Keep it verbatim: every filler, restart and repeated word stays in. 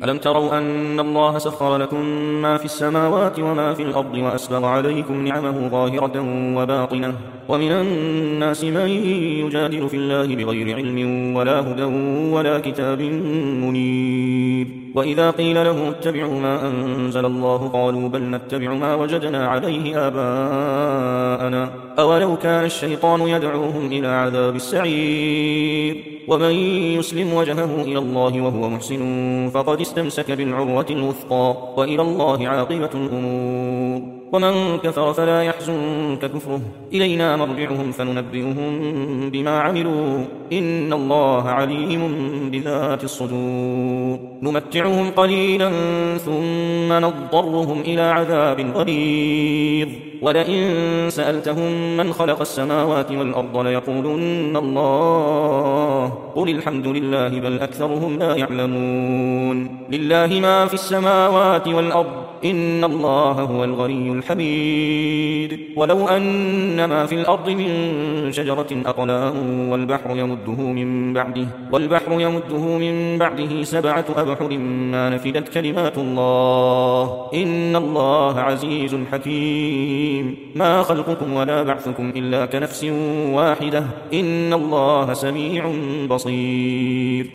ألم تروا أن الله سخر لكم ما في السماوات وما في الأرض وأسبغ عليكم نعمه ظاهرة وباطنة ومن الناس من يجادل في الله بغير علم ولا هدى ولا كتاب منير وإذا قيل له اتبعوا ما أنزل الله قالوا بل نتبع ما وجدنا عليه آباءنا أولو كان الشيطان يدعوهم إلى عذاب السعير ومن يسلم وجهه إلى الله وهو محسن فقد استمسك بالعروة الوثقى وإلى الله عاقبة الأمور ومن كفر فلا يحزنك كفره إلينا مرجعهم فننبئهم بما عملوا إن الله عليم بذات الصدور نمتعهم قليلا ثم نضطرهم إلى عذاب غليظ ولئن سألتهم من خلق السماوات والأرض ليقولن الله قل الحمد لله بل أكثرهم لا يعلمون لله ما في السماوات والأرض إن الله هو الغني الحميد ولو أن ما في الأرض من شجرة أقلام والبحر يمده من بعده والبحر يمده من بعده سبعة أبحر ما نفدت كلمات الله إن الله عزيز حكيم ما خلقكم ولا بعثكم إلا كنفس واحدة إن الله سميع بصير